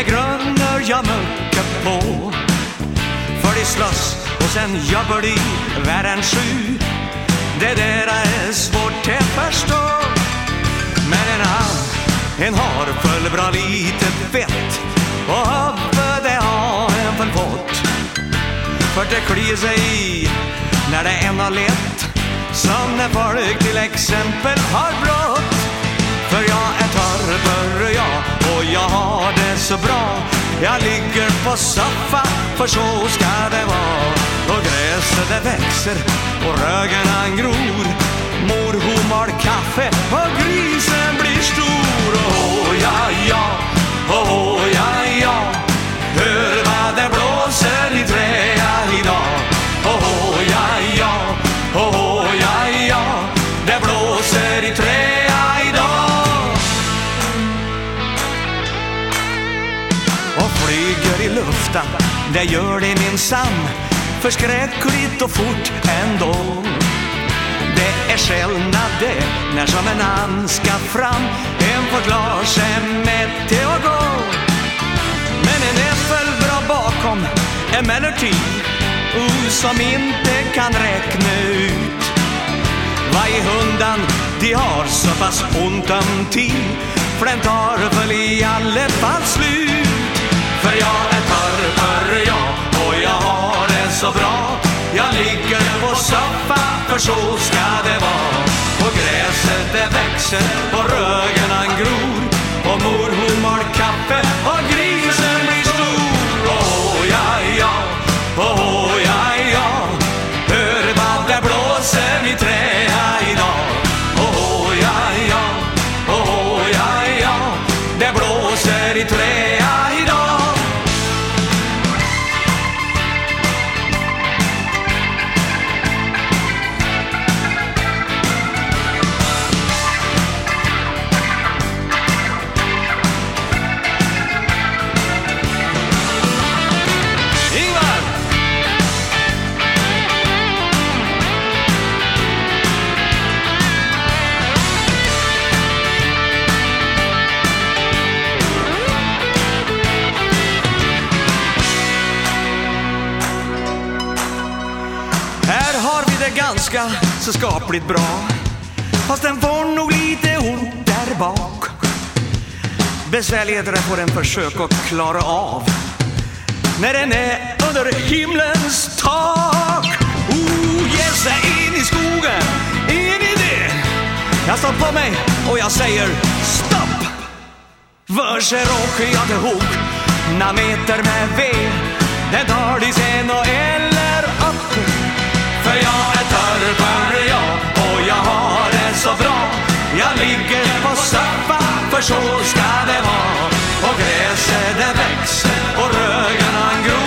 med grönnor jag muckar på. För de slåss och sen jobbar de världen sju. Det där är svårt att förstå. Men en har full bra lite fett och huvudet har en full pott. För det kliar sig i när det ändå lätt, som när folk till exempel har brått. För jag är torr jag och jag har det så bra. Jag ligger på soffa, för så ska det vara. Och gräset det växer och rögen gror. Mor hon mal kaffe och grisen blir stor. Och ja, hör vad det blåser i träa idag. Och ja, det blåser i träa idag. Och flyger i luften, det gör det minsann. Förskräckligt och fort ändå. Det är skällnad det när som en and ska fram. En på glas är mätt till att gå. Men en är väl bra bakom emellertid, som inte kan räkna ut. Varje hundan de har så pass ont om tid, för den tar väl i alla fall slut. För jag är torr jag och jag har det så bra. Jag ligger på soffa, för så ska det vara. Och gräset det växer och rögen gror. Och mor hon mal kaffe och grisen blir stor. Oh ja, hör vad det blåser i träa idag. Oh ja, det blåser i träa idag. Ganska så skapligt bra, fast den får nog lite ont där bak. Besvärligheter får den försöka att klara av när den är under himlens tak. Yes, in i skogen, in i det. Jag står på mig och jag säger stopp. Vars råkar jag till hok, några meter med ved. Den tar de sen och eller upp. För jag är torr jag och jag har det så bra. Jag ligger på soffa, för så ska det vara. Och gräset det växer och rögen gror.